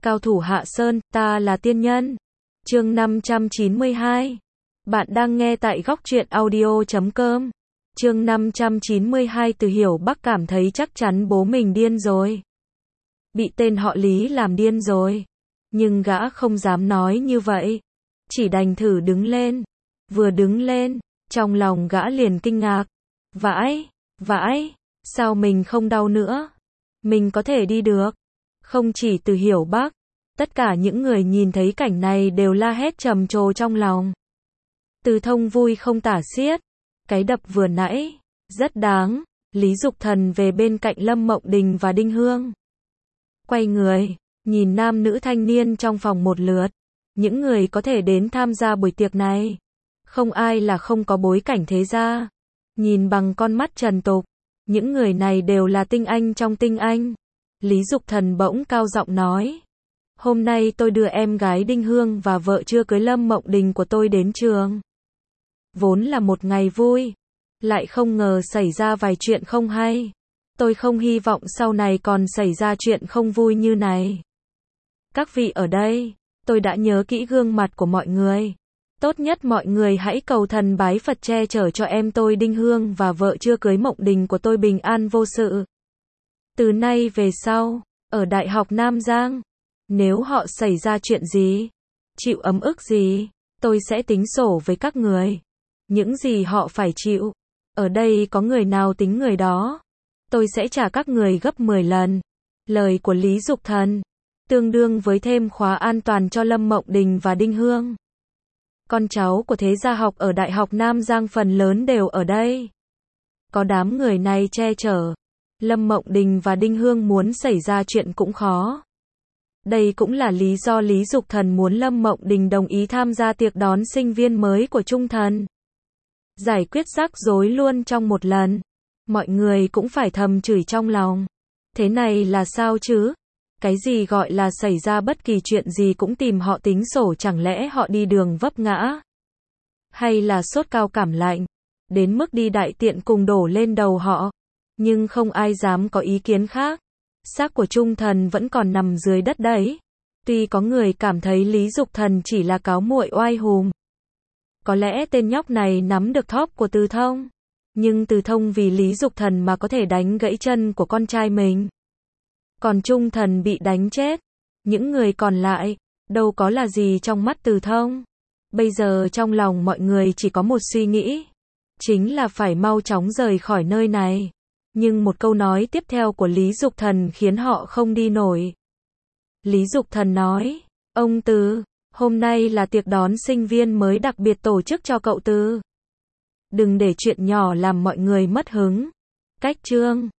Cao thủ Hạ Sơn, ta là tiên nhân. Chương 592. Bạn đang nghe tại góc truyện audio.com. Chương 592. Từ Hiểu Bắc cảm thấy chắc chắn bố mình điên rồi. Bị tên họ Lý làm điên rồi. Nhưng gã không dám nói như vậy. Chỉ đành thử đứng lên. Vừa đứng lên, trong lòng gã liền kinh ngạc. Vãi, sao mình không đau nữa? Mình có thể đi được. Không chỉ Từ Hiểu Bắc, tất cả những người nhìn thấy cảnh này đều la hét trầm trồ trong lòng. Từ Thông vui không tả xiết. Cái đập vừa nãy, rất đáng. Lý Dục Thần về bên cạnh Lâm Mộng Đình và Đinh Hương. Quay người, nhìn nam nữ thanh niên trong phòng một lượt. Những người có thể đến tham gia buổi tiệc này, không ai là không có bối cảnh thế gia. Nhìn bằng con mắt trần tục, những người này đều là tinh anh trong tinh anh. Lý Dục Thần bỗng cao giọng nói. Hôm nay tôi đưa em gái Đinh Hương và vợ chưa cưới Lâm Mộng Đình của tôi đến trường. Vốn là một ngày vui, lại không ngờ xảy ra vài chuyện không hay. Tôi không hy vọng sau này còn xảy ra chuyện không vui như này. Các vị ở đây, tôi đã nhớ kỹ gương mặt của mọi người. Tốt nhất mọi người hãy cầu thần bái Phật che chở cho em tôi Đinh Hương và vợ chưa cưới Mộng Đình của tôi bình an vô sự. Từ nay về sau, ở Đại học Nam Giang, nếu họ xảy ra chuyện gì, chịu ấm ức gì, tôi sẽ tính sổ với các người. Những gì họ phải chịu, ở đây có người nào tính người đó, tôi sẽ trả các người gấp 10 lần. Lời của Lý Dục Thần, tương đương với thêm khóa an toàn cho Lâm Mộng Đình và Đinh Hương. Con cháu của thế gia học ở Đại học Nam Giang phần lớn đều ở đây. Có đám người này che chở, Lâm Mộng Đình và Đinh Hương muốn xảy ra chuyện cũng khó. Đây cũng là lý do Lý Dục Thần muốn Lâm Mộng Đình đồng ý tham gia tiệc đón sinh viên mới của Trung Thần. Giải quyết rắc rối luôn trong một lần. Mọi người cũng phải thầm chửi trong lòng. Thế này là sao chứ? Cái gì gọi là xảy ra bất kỳ chuyện gì cũng tìm họ tính sổ, chẳng lẽ họ đi đường vấp ngã? Hay là sốt cao cảm lạnh, đến mức đi đại tiện cùng đổ lên đầu họ? Nhưng không ai dám có ý kiến khác. Xác của Trung Thần vẫn còn nằm dưới đất đấy. Tuy có người cảm thấy Lý Dục Thần chỉ là cáo muội oai hùm. Có lẽ tên nhóc này nắm được thóp của Từ Thông. Nhưng Từ Thông vì Lý Dục Thần mà có thể đánh gãy chân của con trai mình. Còn Trung Thần bị đánh chết. Những người còn lại, đâu có là gì trong mắt Từ Thông. Bây giờ trong lòng mọi người chỉ có một suy nghĩ. Chính là phải mau chóng rời khỏi nơi này. Nhưng một câu nói tiếp theo của Lý Dục Thần khiến họ không đi nổi. Lý Dục Thần nói, ông Từ, hôm nay là tiệc đón sinh viên mới đặc biệt tổ chức cho cậu Từ. Đừng để chuyện nhỏ làm mọi người mất hứng. Cách chương